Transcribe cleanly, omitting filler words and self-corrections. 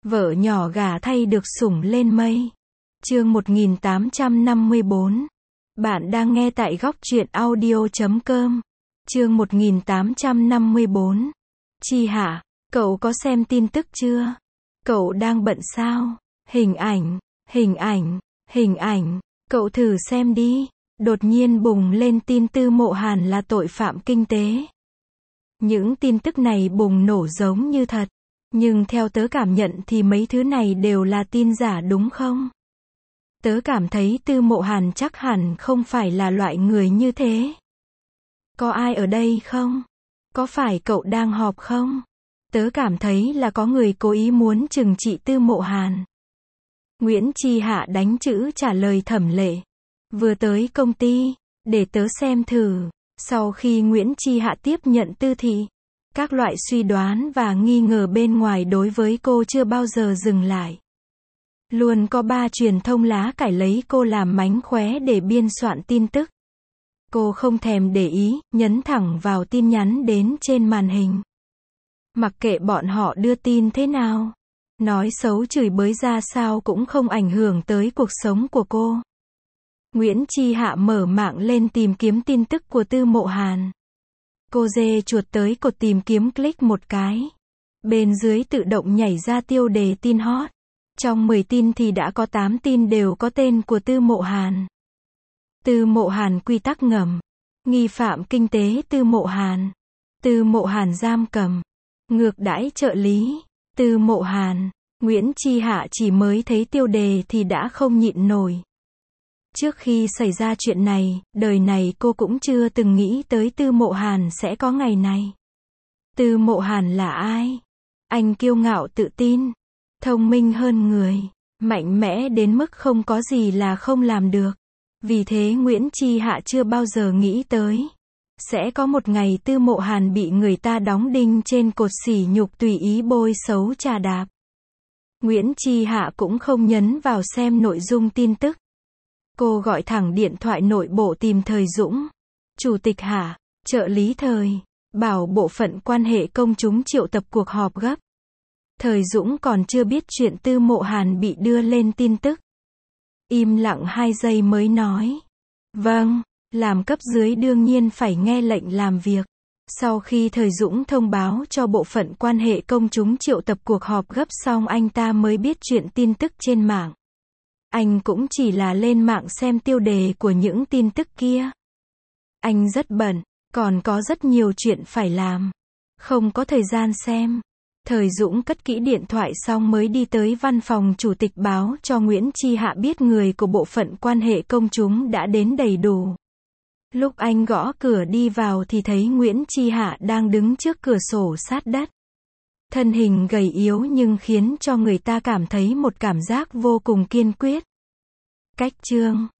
Vợ nhỏ gả thay được sủng lên mây. Chương 1854. Bạn đang nghe tại góc truyện audio.com. Chương 1854. Chi Hạ, cậu có xem tin tức chưa? Cậu đang bận sao? Hình ảnh, cậu thử xem đi. Đột nhiên bùng lên tin Tư Mộ Hàn là tội phạm kinh tế. Những tin tức này bùng nổ giống như thật. Nhưng theo tớ cảm nhận thì mấy thứ này đều là tin giả đúng không? Tớ cảm thấy Tư Mộ Hàn chắc hẳn không phải là loại người như thế. Có ai ở đây không? Có phải cậu đang họp không? Tớ cảm thấy là có người cố ý muốn trừng trị Tư Mộ Hàn. Nguyễn Chi Hạ đánh chữ trả lời Thẩm Lệ. Vừa tới công ty, để tớ xem thử. Sau khi Nguyễn Chi Hạ tiếp nhận Tư Thị, các loại suy đoán và nghi ngờ bên ngoài đối với cô chưa bao giờ dừng lại. Luôn có ba truyền thông lá cải lấy cô làm mánh khóe để biên soạn tin tức. Cô không thèm để ý, nhấn thẳng vào tin nhắn đến trên màn hình. Mặc kệ bọn họ đưa tin thế nào, nói xấu chửi bới ra sao cũng không ảnh hưởng tới cuộc sống của cô. Nguyễn Chi Hạ mở mạng lên tìm kiếm tin tức của Tư Mộ Hàn. Cô dê chuột tới cột tìm kiếm, click một cái. Bên dưới tự động nhảy ra tiêu đề tin hot. Trong 10 tin thì đã có 8 tin đều có tên của Tư Mộ Hàn. Tư Mộ Hàn quy tắc ngầm. Nghi phạm kinh tế Tư Mộ Hàn. Tư Mộ Hàn giam cầm. Ngược đãi trợ lý. Tư Mộ Hàn. Nguyễn Chi Hạ chỉ mới thấy tiêu đề thì đã không nhịn nổi. Trước khi xảy ra chuyện này, đời này cô cũng chưa từng nghĩ tới Tư Mộ Hàn sẽ có ngày này. Tư Mộ Hàn là ai? Anh kiêu ngạo tự tin, thông minh hơn người, mạnh mẽ đến mức không có gì là không làm được. Vì thế Nguyễn Chi Hạ chưa bao giờ nghĩ tới sẽ có một ngày Tư Mộ Hàn bị người ta đóng đinh trên cột sỉ nhục tùy ý bôi xấu chà đạp. Nguyễn Chi Hạ cũng không nhấn vào xem nội dung tin tức. Cô gọi thẳng điện thoại nội bộ tìm Thời Dũng. Chủ tịch Hạ, trợ lý Thời, bảo bộ phận quan hệ công chúng triệu tập cuộc họp gấp. Thời Dũng còn chưa biết chuyện Tư Mộ Hàn bị đưa lên tin tức. Im lặng 2 giây mới nói. Vâng, làm cấp dưới đương nhiên phải nghe lệnh làm việc. Sau khi Thời Dũng thông báo cho bộ phận quan hệ công chúng triệu tập cuộc họp gấp xong, anh ta mới biết chuyện tin tức trên mạng. Anh cũng chỉ là lên mạng xem tiêu đề của những tin tức kia. Anh rất bận, còn có rất nhiều chuyện phải làm. Không có thời gian xem. Thời Dũng cất kỹ điện thoại xong mới đi tới văn phòng chủ tịch báo cho Nguyễn Chi Hạ biết người của bộ phận quan hệ công chúng đã đến đầy đủ. Lúc anh gõ cửa đi vào thì thấy Nguyễn Chi Hạ đang đứng trước cửa sổ sát đất. Thân hình gầy yếu nhưng khiến cho người ta cảm thấy một cảm giác vô cùng kiên quyết. Cách chương